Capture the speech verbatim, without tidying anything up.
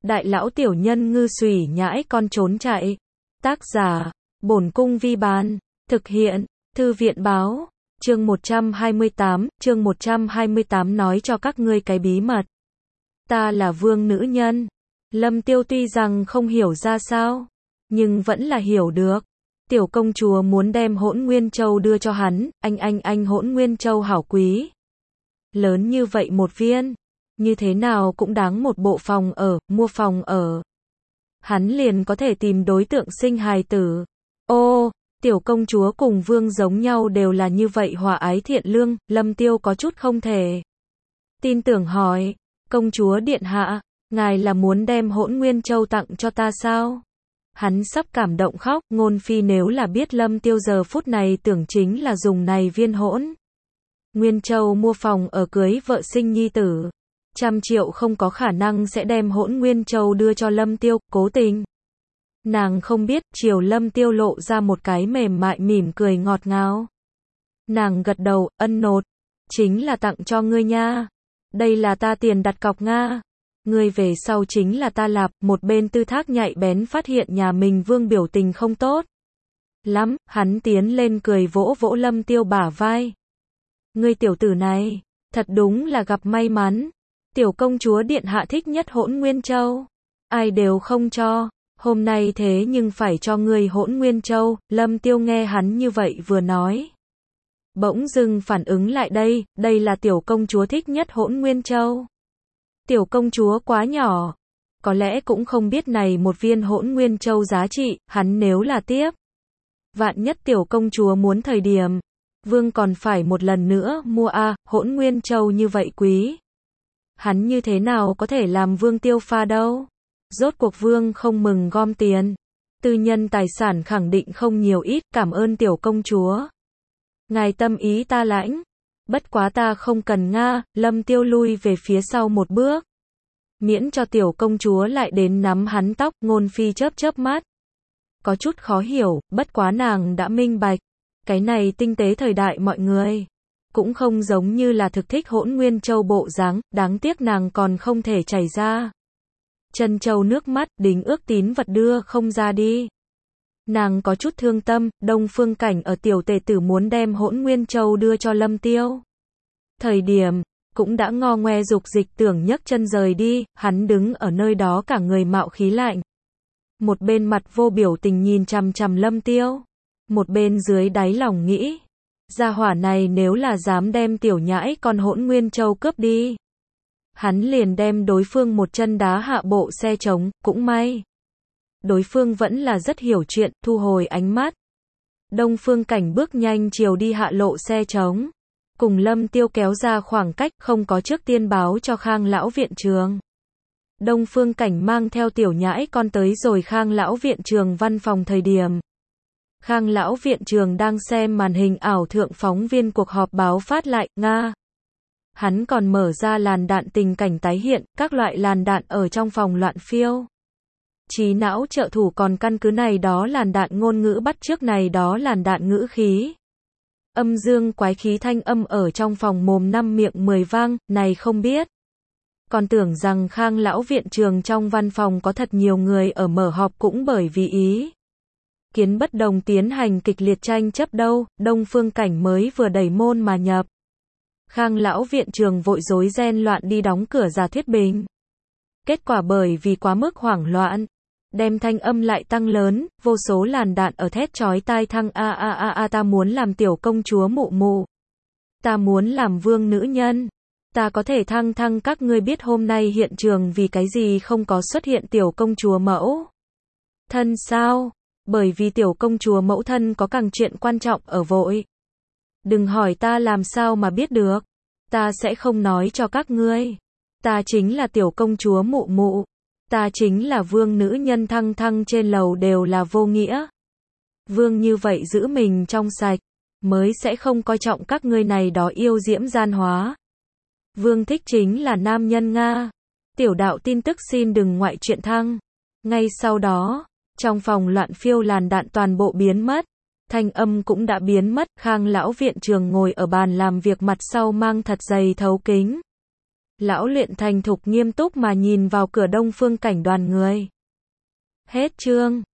Đại lão tiểu nhân ngư xùy nhãi con trốn chạy. Tác giả, Bổn Cung Vi Bán. Thực hiện, Thư viện báo. Chương một trăm hai mươi tám, chương một trăm hai mươi tám nói cho các ngươi cái bí mật. Ta là vương nữ nhân. Lâm Tiêu tuy rằng không hiểu ra sao, nhưng vẫn là hiểu được. Tiểu công chúa muốn đem Hỗn Nguyên Châu đưa cho hắn, anh anh anh Hỗn Nguyên Châu hảo quý. Lớn như vậy một viên, như thế nào cũng đáng một bộ phòng ở, mua phòng ở. Hắn liền có thể tìm đối tượng sinh hài tử. Ô, tiểu công chúa cùng vương giống nhau đều là như vậy hòa ái thiện lương, Lâm Tiêu có chút không thể tin tưởng hỏi, công chúa điện hạ, ngài là muốn đem Hỗn Nguyên Châu tặng cho ta sao? Hắn sắp cảm động khóc, ngôn phi nếu là biết Lâm Tiêu giờ phút này tưởng chính là dùng này viên Hỗn Nguyên Châu mua phòng ở cưới vợ sinh nhi tử. Trăm triệu không có khả năng sẽ đem Hỗn Nguyên Châu đưa cho Lâm Tiêu, cố tình. Nàng không biết, chiều Lâm Tiêu lộ ra một cái mềm mại mỉm cười ngọt ngào. Nàng gật đầu, ân nột. Chính là tặng cho ngươi nha. Đây là ta tiền đặt cọc Nga. Ngươi về sau chính là ta lạp, một bên Tư Thác nhạy bén phát hiện nhà mình vương biểu tình không tốt lắm, hắn tiến lên cười vỗ vỗ Lâm Tiêu bả vai. Ngươi tiểu tử này, thật đúng là gặp may mắn. Tiểu công chúa điện hạ thích nhất Hỗn Nguyên Châu. Ai đều không cho. Hôm nay thế nhưng phải cho ngươi Hỗn Nguyên Châu. Lâm Tiêu nghe hắn như vậy vừa nói. Bỗng dưng phản ứng lại đây, đây là tiểu công chúa thích nhất Hỗn Nguyên Châu. Tiểu công chúa quá nhỏ. Có lẽ cũng không biết này một viên Hỗn Nguyên Châu giá trị, hắn nếu là tiếp. Vạn nhất tiểu công chúa muốn thời điểm. Vương còn phải một lần nữa mua a à, Hỗn Nguyên Châu như vậy quý. Hắn như thế nào có thể làm vương tiêu pha đâu? Rốt cuộc vương không mừng gom tiền. Tư nhân tài sản khẳng định không nhiều ít, cảm ơn tiểu công chúa. Ngài tâm ý ta lãnh. Bất quá ta không cần Nga, Lâm Tiêu lui về phía sau một bước. Miễn cho tiểu công chúa lại đến nắm hắn tóc, ngôn phi chớp chớp mắt. Có chút khó hiểu, bất quá nàng đã minh bạch. Cái này tinh tế thời đại mọi người. Cũng không giống như là thực thích Hỗn Nguyên Châu bộ dáng, đáng tiếc nàng còn không thể chảy ra. Chân châu nước mắt, đính ước tín vật đưa không ra đi. Nàng có chút thương tâm, Đông Phương Cảnh ở tiểu tề tử muốn đem Hỗn Nguyên Châu đưa cho Lâm Tiêu. Thời điểm, cũng đã ngo ngoe dục dịch tưởng nhấc chân rời đi, hắn đứng ở nơi đó cả người mạo khí lạnh. Một bên mặt vô biểu tình nhìn chằm chằm Lâm Tiêu. Một bên dưới đáy lòng nghĩ. Gia hỏa này nếu là dám đem tiểu nhãi con Hỗn Nguyên Châu cướp đi. Hắn liền đem đối phương một chân đá hạ bộ xe trống, cũng may. Đối phương vẫn là rất hiểu chuyện, thu hồi ánh mắt. Đông Phương Cảnh bước nhanh chiều đi hạ lộ xe trống. Cùng Lâm Tiêu kéo ra khoảng cách, không có trước tiên báo cho Khang lão viện trường. Đông Phương Cảnh mang theo tiểu nhãi con tới rồi Khang lão viện trường văn phòng thời điểm. Khang lão viện trường đang xem màn hình ảo thượng phóng viên cuộc họp báo phát lại, Nga. Hắn còn mở ra làn đạn tình cảnh tái hiện, các loại làn đạn ở trong phòng loạn phiêu. Trí não trợ thủ còn căn cứ này đó làn đạn ngôn ngữ bắt chước này đó làn đạn ngữ khí. Âm dương quái khí thanh âm ở trong phòng mồm năm miệng mười vang, này không biết. Còn tưởng rằng Khang lão viện trường trong văn phòng có thật nhiều người ở mở họp cũng bởi vì ý. Kiến bất đồng tiến hành kịch liệt tranh chấp đâu, Đông Phương Cảnh mới vừa đẩy môn mà nhập. Khang lão viện trường vội rối ren loạn đi đóng cửa ra thuyết bình. Kết quả bởi vì quá mức hoảng loạn, đem thanh âm lại tăng lớn, vô số làn đạn ở thét chói tai thăng a a a a ta muốn làm tiểu công chúa mụ mụ. Ta muốn làm vương nữ nhân. Ta có thể thăng thăng các ngươi biết hôm nay hiện trường vì cái gì không có xuất hiện tiểu công chúa mẫu thân sao? Bởi vì tiểu công chúa mẫu thân có càng chuyện quan trọng ở vội. Đừng hỏi ta làm sao mà biết được. Ta sẽ không nói cho các ngươi. Ta chính là tiểu công chúa mụ mụ. Ta chính là vương nữ nhân thăng thăng trên lầu đều là vô nghĩa. Vương như vậy giữ mình trong sạch. Mới sẽ không coi trọng các ngươi này đó yêu diễm gian hóa. Vương thích chính là nam nhân Nga. Tiểu đạo tin tức xin đừng ngoại chuyện thăng. Ngay sau đó. Trong phòng loạn phiêu làn đạn toàn bộ biến mất. Thanh âm cũng đã biến mất. Khang lão viện trường ngồi ở bàn làm việc mặt sau mang thật dày thấu kính. Lão luyện thành thục nghiêm túc mà nhìn vào cửa Đông Phương Cảnh đoàn người. Hết chương.